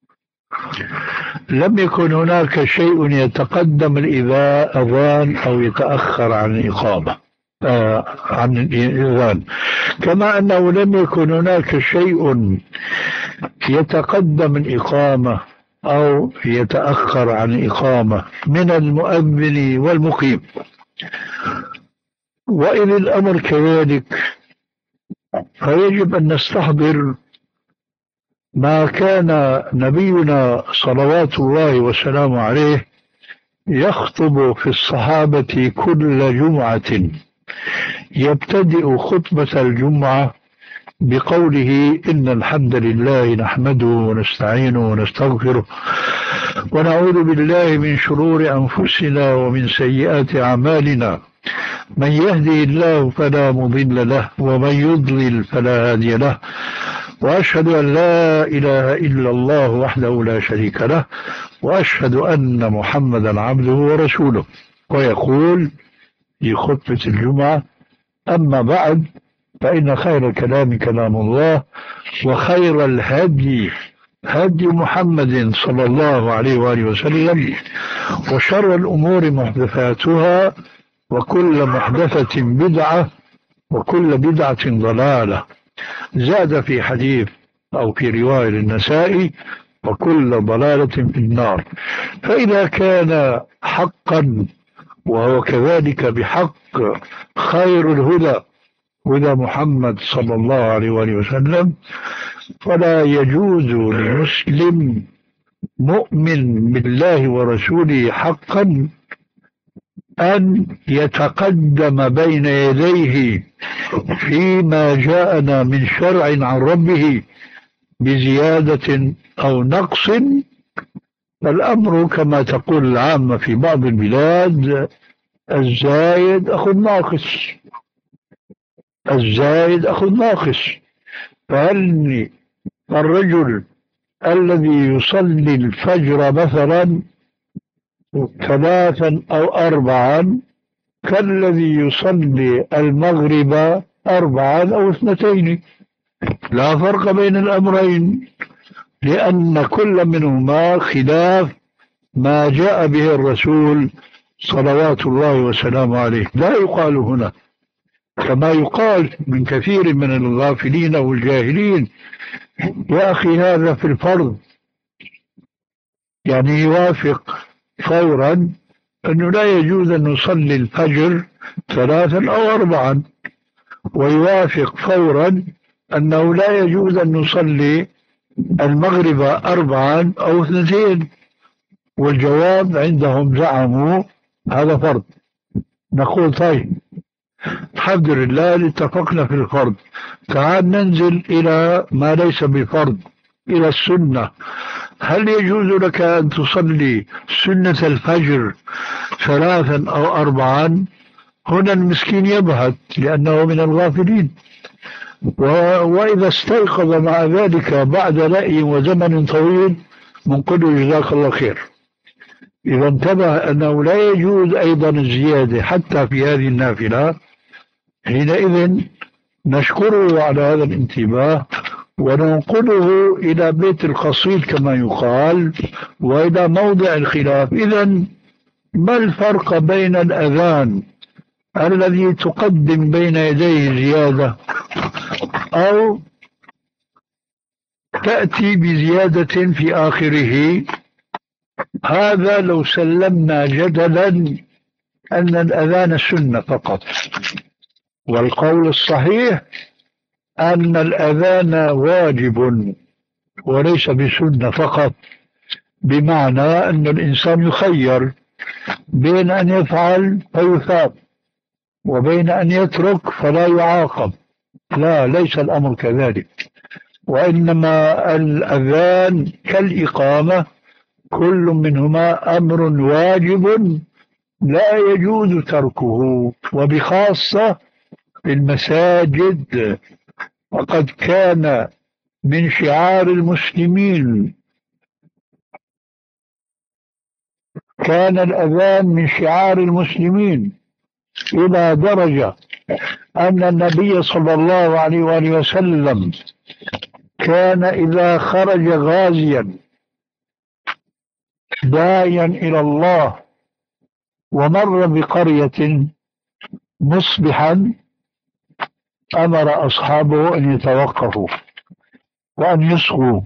لم يكن هناك شيء يتقدم الأذان أو يتأخر عن الإقامة آه عن الأذان، كما أنه لم يكن هناك شيء يتقدم الإقامة أو يتأخر عن الإقامة من المؤذن والمقيم. وإن الأمر كذلك فيجب أن نستحضر ما كان نبينا صلوات الله وسلامه عليه يخطب في الصحابة كل جمعة، يبتدئ خطبة الجمعة بقوله: إن الحمد لله نحمده ونستعينه ونستغفره ونعوذ بالله من شرور أنفسنا ومن سيئات أعمالنا، من يهدي الله فلا مضل له ومن يضلل فلا هادي له، وأشهد أن لا إله إلا الله وحده لا شريك له، وأشهد أن محمدا عبده ورسوله. ويقول في خطبة الجمعة: أما بعد فإن خير الكلام كلام الله، وخير الهدي هدي محمد صلى الله عليه وآله وسلم، وشر الأمور محدثاتها، وكل محدثة بدعة، وكل بدعة ضلالة. زاد في حديث أو في رواية النسائي: وكل ضلالة في النار. فإذا كان حقا وهو كذلك بحق خير الهدى هدى محمد صلى الله عليه وآله وسلم، فلا يجوز لمسلم مؤمن بالله ورسوله حقا أن يتقدم بين يديه فيما جاءنا من شرع عن ربه بزيادة أو نقص. الأمر كما تقول العامة في بعض البلاد: الزايد أخذ ناقص، الزايد أخذ ناقص. فهل الرجل الذي يصلي الفجر مثلا ثلاثا أو أربعا كالذي يصلي المغرب أربعا أو اثنتين؟ لا فرق بين الأمرين، لأن كل منهما خلاف ما جاء به الرسول صلوات الله وسلامه عليه. لا يقال هنا كما يقال من كثير من الغافلين والجاهلين: يا أخي هذا في الفرض، يعني يوافق فورا أنه لا يجوز أن نصلي الفجر ثلاثا أو أربعا، ويوافق فورا أنه لا يجوز أن نصلي المغرب أربعا أو اثنتين. والجواب عندهم زعموا هذا فرض. نقول: طيب الحمد لله اتفقنا في الفرض، تعال ننزل إلى ما ليس بفرض إلى السنة. هل يجوز لك أن تصلي سنة الفجر ثلاثا أو أربعا؟ هنا المسكين يبهت لأنه من الغافلين. وإذا استيقظ مع ذلك بعد لأي وزمن طويل نقول جزاك الله خير. إذا انتبه أنه لا يجوز أيضا الزيادة حتى في هذه النافلة، حينئذ نشكره على هذا الانتباه وننقله إلى بيت القصيد كما يقال وإلى موضع الخلاف. إذا ما الفرق بين الأذان الذي تقدم بين يديه زيادة أو تأتي بزيادة في آخره؟ هذا لو سلمنا جدلا أن الأذان سنة فقط، والقول الصحيح أن الأذان واجب وليس بسنة فقط، بمعنى أن الإنسان يخير بين أن يفعل فيثاب وبين أن يترك فلا يعاقب. لا، ليس الأمر كذلك، وإنما الأذان كالإقامة كل منهما أمر واجب لا يجوز تركه، وبخاصة في المساجد. وقد كان من شعار المسلمين، كان الأذان من شعار المسلمين إلى درجة أن النبي صلى الله عليه وآله وسلم كان إذا خرج غازيا داعيا إلى الله ومر بقرية مصبحا أمر أصحابه أن يتوقفوا وأن يصغوا.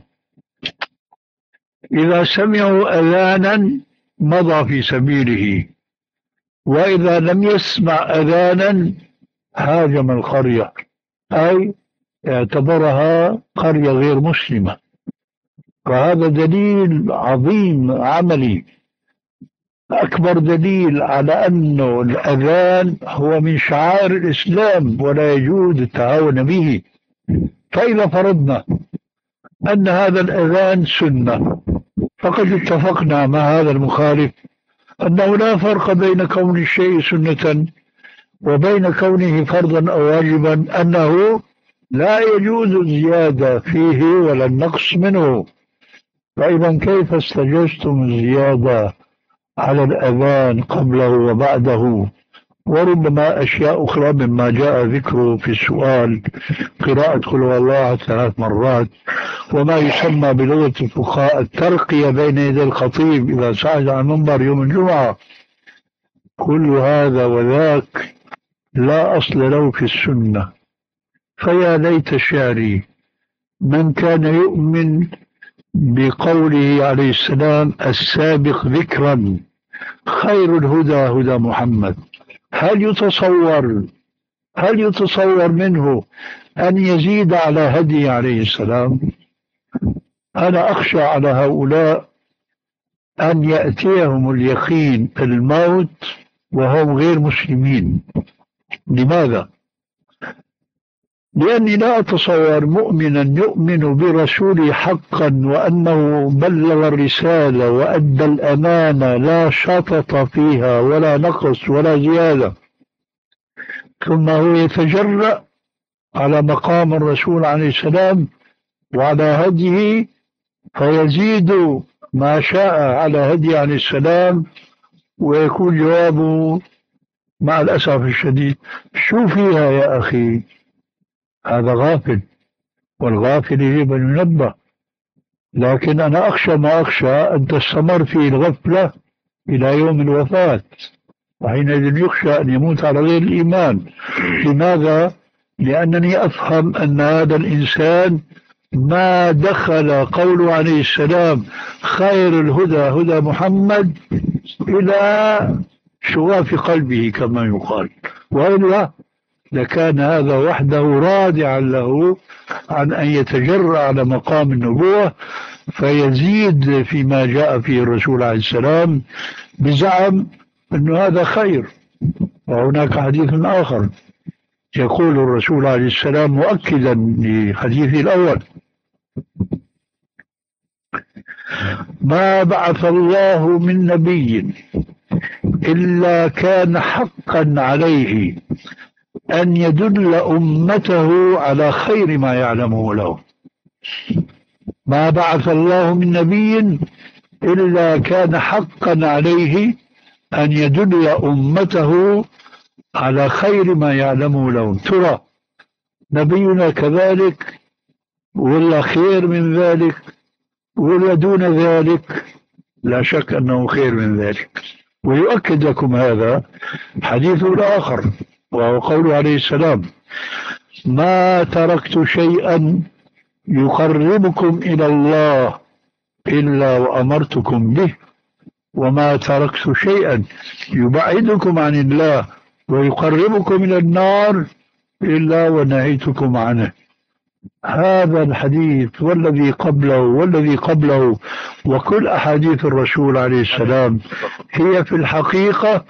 إذا سمعوا أذانا مضى في سبيله، وإذا لم يسمع أذانا هاجم القرية، أي اعتبرها قرية غير مسلمة. فهذا دليل عظيم عملي، أكبر دليل على أن الأذان هو من شعائر الإسلام ولا يجوز التهاون به. فإذا فرضنا أن هذا الأذان سنة، فقد اتفقنا مع هذا المخالف أنه لا فرق بين كون الشيء سنة وبين كونه فرضا أو واجبا، أنه لا يجوز الزيادة فيه ولا النقص منه. فإذا كيف استجزتم الزيادة على الأذان قبله وبعده؟ وربما أشياء أخرى مما جاء ذكره في السؤال، قراءة قل هو الله ثلاث مرات، وما يسمى بلغة الفقهاء الترقية بين يدي الخطيب إذا صعد على المنبر يوم الجمعة. كل هذا وذاك لا أصل له في السنة. فيا ليت شعري من كان يؤمن بقوله عليه السلام السابق ذكرا خير الهدى هدى محمد. هل يتصور هل يتصور منه أن يزيد على هدي عليه السلام؟ أنا أخشى على هؤلاء أن يأتيهم اليقين الموت وهم غير مسلمين. لماذا؟ لأني لا أتصور مؤمنا يؤمن برسوله حقا وأنه بلغ الرسالة وأدى الأمانة لا شطط فيها ولا نقص ولا زيادة، ثم هو يتجرأ على مقام الرسول عليه السلام وعلى هديه فيزيد ما شاء على هدي عليه السلام، ويكون جوابه مع الأسف الشديد شو فيها يا أخي؟ هذا غافل، والغافل يجب أن ينبه. لكن أنا أخشى ما أخشى أن تستمر فيه الغفلة إلى يوم الوفاة، وحينئذ يخشى أن يموت على غير الإيمان. لماذا؟ لأنني أفهم أن هذا الإنسان ما دخل قوله عليه السلام خير الهدى هدى محمد إلى شواف قلبه كما يقال، وإلا لكان هذا وحده رادعا له عن أن يتجرأ على مقام النبوة فيزيد فيما جاء فيه الرسول عليه السلام بزعم أن هذا خير. وهناك حديث آخر يقول الرسول عليه السلام مؤكدا لحديثه الأول ما بعث الله من نبي إلا كان حقا عليه أن يدل أمته على خير ما يعلمه له. ما بعث الله من نبي إلا كان حقا عليه أن يدل أمته على خير ما يعلمه له. ترى نبينا كذلك ولا خير من ذلك ولا دون ذلك؟ لا شك أنه خير من ذلك. ويؤكد لكم هذا حديث آخر، وهو قوله عليه السلام: ما تركت شيئا يقربكم إلى الله إلا وأمرتكم به، وما تركت شيئا يبعدكم عن الله ويقربكم إلى النار إلا ونهيتكم عنه. هذا الحديث والذي قبله والذي قبله وكل أحاديث الرسول عليه السلام هي في الحقيقة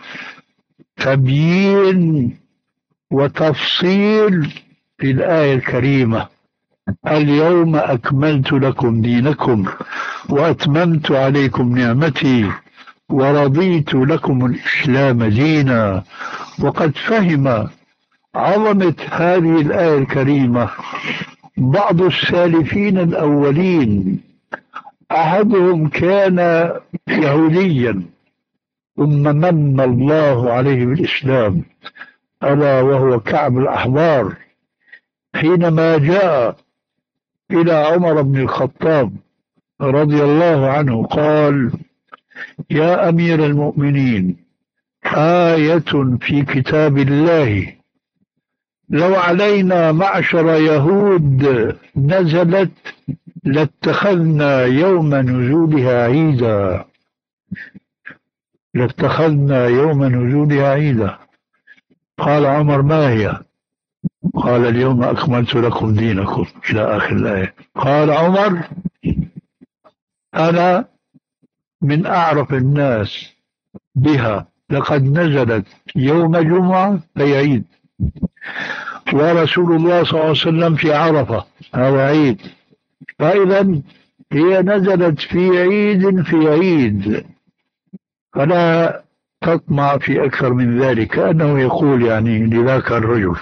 تبيين وتفصيل في الآية الكريمة: اليوم أكملت لكم دينكم وأتممت عليكم نعمتي ورضيت لكم الإسلام دينا. وقد فهم عظمة هذه الآية الكريمة بعض السالفين الأولين. أحدهم كان يهوديا ثم من الله عليه بالإسلام، ألا وهو كعب الأحبار، حينما جاء إلى عمر بن الخطاب رضي الله عنه قال: يا أمير المؤمنين، آية في كتاب الله لو علينا معشر يهود نزلت لاتخذنا يوم نزولها عيدا، لاتخذنا يوم نزولها عيدا. قال عمر: ما هي؟ قال: اليوم أكملت لكم دينكم، إلى آخر الآية. قال عمر: أنا من أعرف الناس بها، لقد نزلت يوم جمعة في عيد، ورسول الله صلى الله عليه وسلم في عرفة، هذا عيد، فإذا هي نزلت في عيد في عيد، فلا تطمع في أكثر من ذلك، كأنه يقول يعني لذاك الرجل.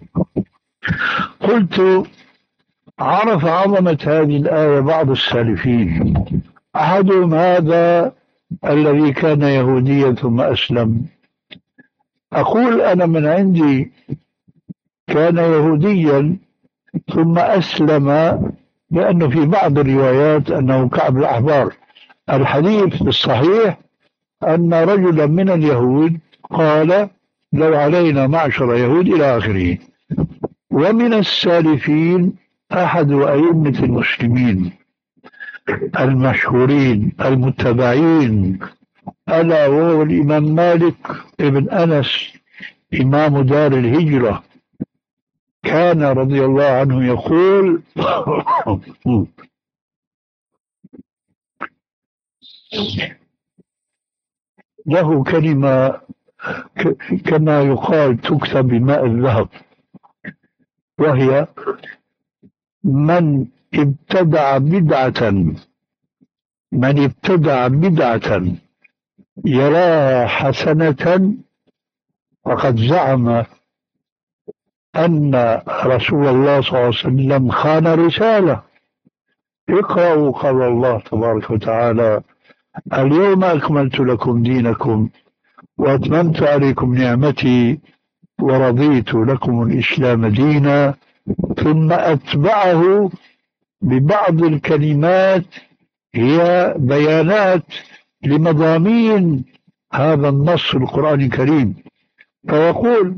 قلت: عرف عظمة هذه الآية بعض السالفين، أحدهم هذا الذي كان يهوديا ثم أسلم. أقول أنا من عندي كان يهوديا ثم أسلم، لأنه في بعض الروايات أنه كعب الأحبار. الحديث الصحيح أن رجلا من اليهود قال: لو علينا معشر يهود، إلى آخره. ومن السالفين أحد أئمة المسلمين المشهورين المتبعين، ألا وهو الإمام مالك ابن أنس إمام دار الهجرة. كان رضي الله عنه يقول: له كلمة كما يقال تكتب بماء الذهب، وهي: من ابتدع بدعة من ابتدع بدعة يراها حسنة فقد زعم أن رسول الله صلى الله عليه وسلم خان رسالة. اقرأوا قول الله تبارك وتعالى: اليوم أكملت لكم دينكم وأتممت عليكم نعمتي ورضيت لكم الإسلام دينا، ثم أتبعه ببعض الكلمات هي بيانات لمضامين هذا النص القرآني الكريم، فيقول: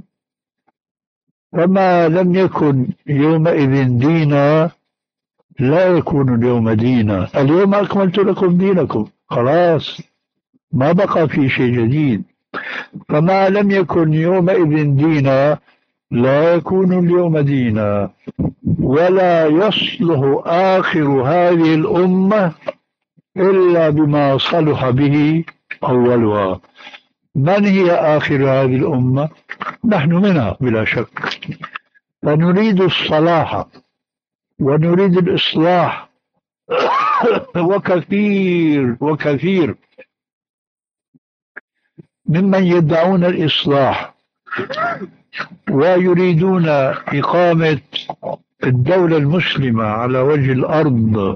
فما لم يكن يومئذ دينا لا يكون اليوم دينا. اليوم أكملت لكم دينكم، خلاص ما بقى في شيء جديد. فما لم يكن يومئذ دينا لا يكون اليوم دينا، ولا يصلح آخر هذه الأمة إلا بما صلح به أولها. من هي آخر هذه الأمة؟ نحن منها بلا شك، فنريد الصلاح ونريد الإصلاح وكثير وكثير ممن يدعون الإصلاح ويريدون إقامة الدولة المسلمة على وجه الأرض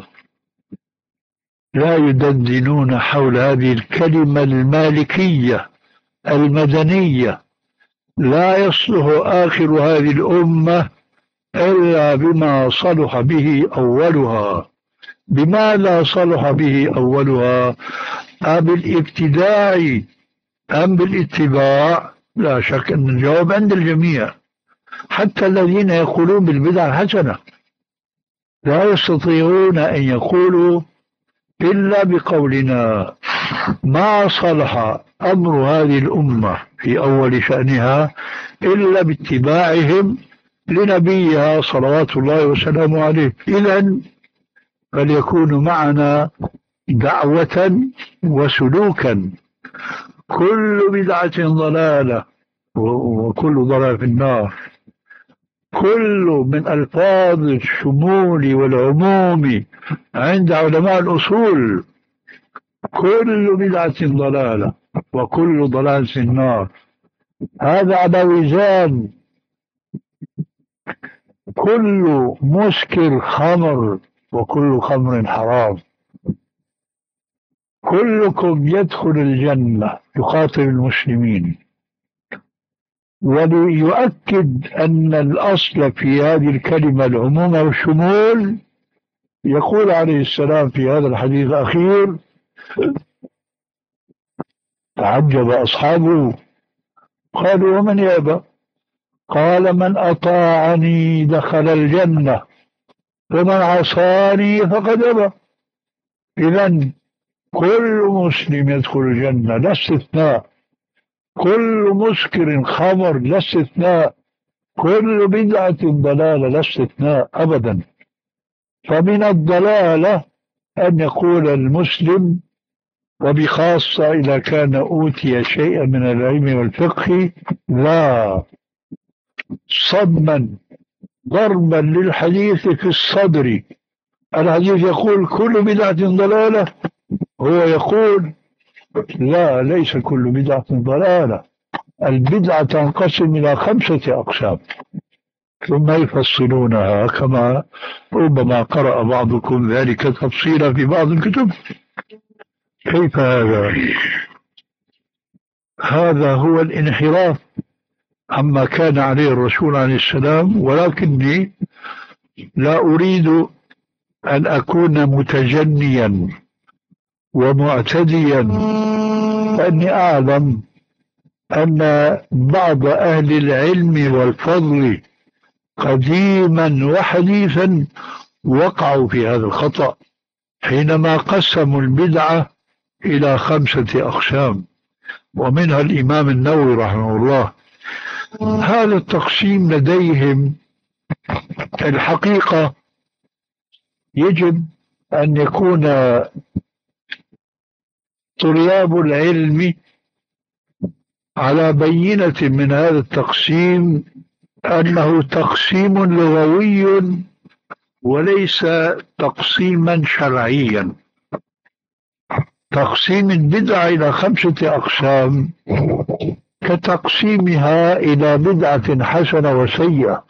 لا يدندنون حول هذه الكلمة المالكية المدنية. لا يصلح آخر هذه الأمة إلا بما صلح به أولها. بما لا صلح به أولها، أم بالابتداع أم بالاتباع؟ لا شك أن الجواب عند الجميع، حتى الذين يقولون بالبدع الحسنة لا يستطيعون أن يقولوا إلا بقولنا ما صلح أمر هذه الأمة في أول شأنها إلا باتباعهم لنبيها صلوات الله وسلامه عليه. إذن فليكونوا معنا دعوة وسلوكا. كل بدعة ضلالة وكل ضلال في النار. كل من ألفاظ الشمول والعموم عند علماء الأصول. كل بدعة ضلالة وكل ضلال في النار. هذا على وزان كل مسكر خمر وكل خمر حرام. كلكم يدخل الجنة يخاطب المسلمين، وليؤكد أن الأصل في هذه الكلمة العموم والشمول. يقول عليه السلام في هذا الحديث الأخير: تعجب أصحابه قالوا ومن يأبى؟ قال من أطاعني دخل الجنة ومن عصاني فقد أبى. إذن كل مسلم يدخل الجنة لا استثناء. كل مسكر خمر لا استثناء. كل بدعة ضلالة لا استثناء أبدا. فمن الضلالة أن يقول المسلم، وبخاصة إذا كان أوتي شيئا من العلم والفقه، لا، صدما ضربا للحديث في الصدر. الحديث يقول كل بدعة ضلالة، هو يقول لا، ليس كل بدعة ضلالة. البدعة تنقسم إلى خمسة أقسام ثم يفصلونها كما ربما قرأ بعضكم ذلك تفصيلا في بعض الكتب. كيف هذا؟ هذا هو الانحراف عما كان عليه الرسول عليه السلام. ولكني لا أريد أن أكون متجنيا ومعتديا، فإني أعلم أن بعض أهل العلم والفضل قديما وحديثا وقعوا في هذا الخطأ حينما قسموا البدعة إلى خمسة أقسام، ومنها الإمام النووي رحمه الله. هذا التقسيم لديهم الحقيقة يجب أن يكون طلاب العلم على بينة من هذا التقسيم أنه تقسيم لغوي وليس تقسيما شرعيا. تقسيم البدعة إلى خمسة أقسام كتقسيمها إلى بدعة حسنة وسيئة،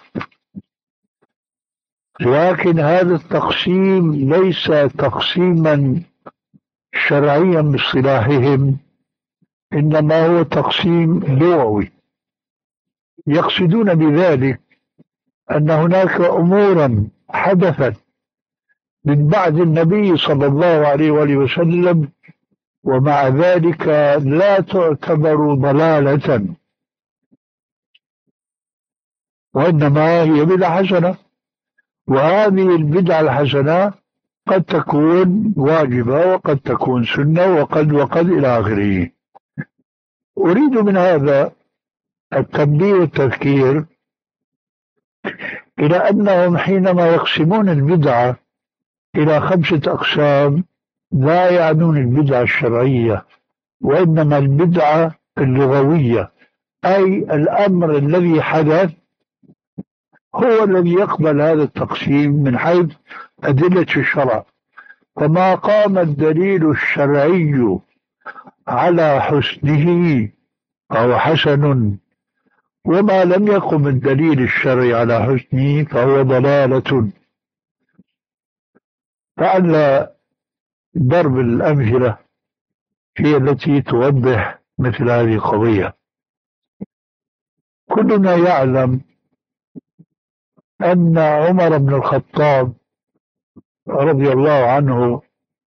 لكن هذا التقسيم ليس تقسيما شرعيا باصطلاحهم، إنما هو تقسيم لغوي. يقصدون بذلك أن هناك أمورا حدثت من بعد النبي صلى الله عليه وآله وسلم ومع ذلك لا تعتبر ضلالة، وإنما هي بدعة حسنة. وهذه البدعة الحسنة قد تكون واجبة وقد تكون سنة وقد وقد إلى آخره. أريد من هذا التنبيه والتذكير إلى أنهم حينما يقسمون البدعة إلى خمسة أقسام لا يعنون البدعة الشرعية، وإنما البدعة اللغوية، أي الأمر الذي حدث هو الذي يقبل هذا التقسيم من حيث أدلة الشرع. فما قام الدليل الشرعي على حسنه فهو حسن، وما لم يقم الدليل الشرعي على حسنه فهو ضلالة. فعل ضرب الأمثلة هي التي توضح مثل هذه القضية. كلنا يعلم أن عمر بن الخطاب رضي الله عنه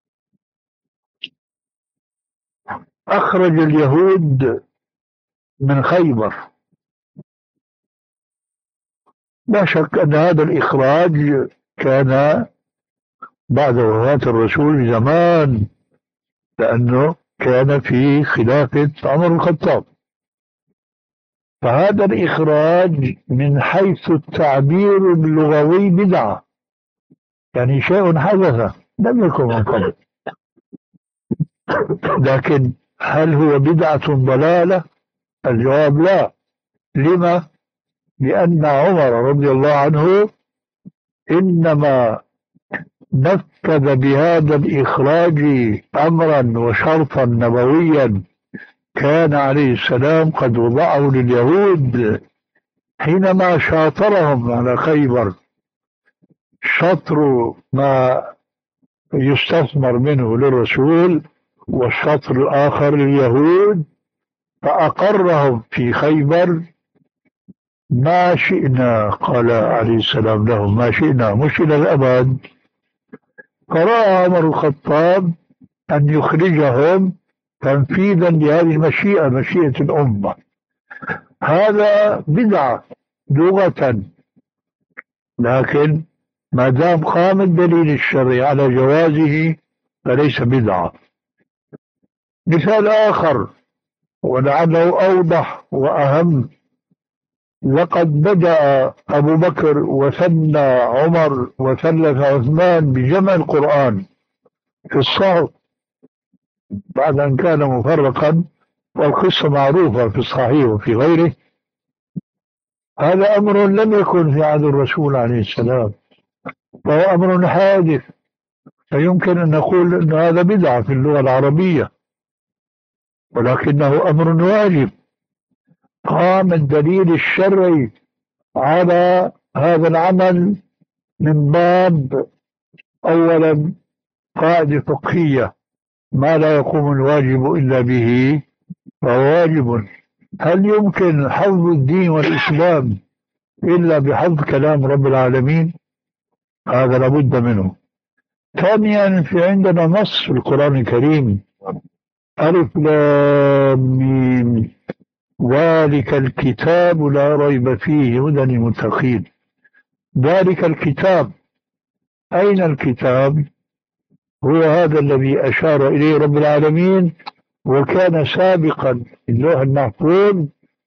أخرج اليهود من خيبر. لا شك أن هذا الإخراج كان بعد وفاة الرسول بزمان، لأنه كان في خلافة عمر الخطاب. فهذا الإخراج من حيث التعبير اللغوي بدعة، يعني شيء حدث لم يكن من قبل. لكن هل هو بدعة ضلالة؟ الجواب لا. لما؟ لأن عمر رضي الله عنه إنما نفذ بهذا الإخراج أمرا وشرطا نبويا كان عليه السلام قد وضعه لليهود حينما شاطرهم على خيبر، شطر ما يستثمر منه للرسول والشطر الآخر لليهود، فأقرهم في خيبر ما شئنا، قال عليه السلام لهم ما شئنا مش إلى الأبد. فرأى عمر الخطاب أن يخرجهم تنفيذا لهذه المشيئة، مشيئة الأمة. هذا بدعة لغة، لكن ما دام قام الدليل الشرعي على جوازه فليس بدعة. مثال آخر ولعله أوضح وأهم: لقد بدأ أبو بكر وثنى عمر وثلث عثمان بجمع القرآن في الصحف بعد أن كان مفرقا، والقصة معروفة في الصحيح وفي غيره. هذا أمر لم يكن في عهد الرسول عليه السلام، فهو أمر حادث، فيمكن أن نقول أن هذا بدعة في اللغة العربية، ولكنه أمر واجب. قام الدليل الشرعي على هذا العمل من باب أولا قاعدة فقهية: ما لا يقوم الواجب إلا به فهو واجب. هل يمكن حفظ الدين والإسلام إلا بحفظ كلام رب العالمين؟ هذا لابد منه. ثانيا، في عندنا نص في القرآن الكريم: ألف لام ميم ذلك الكتاب لا ريب فيه هدى للمتقين. ذلك الكتاب، أين الكتاب؟ هو هذا الذي أشار إليه رب العالمين، وكان سابقا في اللوح المحفوظ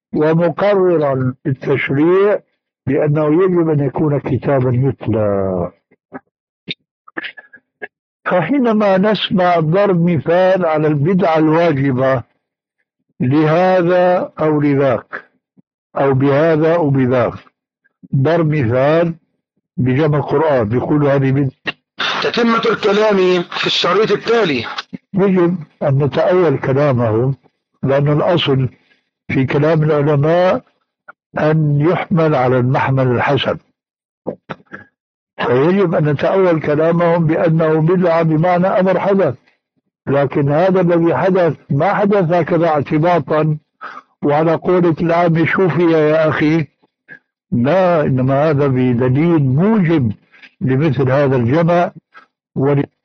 ومقررا التشريع بأنه يجب أن يكون كتابا يتلى. فحينما نسمع ضرب مثال على البدعة الواجبة لهذا أو لذاك أو بهذا أو بذاك، ضرب مثال بجمع القرآن بيقول هذه بدعة،
تتمة الكلام في الشريط التالي.
يجب أن نتأول كلامهم، لأن الأصل في كلام العلماء أن يحمل على المحمل الحسن، فيجب أن نتأول كلامهم بأنه بدعة بمعنى أمر حدث. لكن هذا الذي حدث ما حدث هكذا اعتباطا وعلى قولة العام شوفي يا أخي، لا، إنما هذا بدليل موجب لمثل هذا الجمع. ول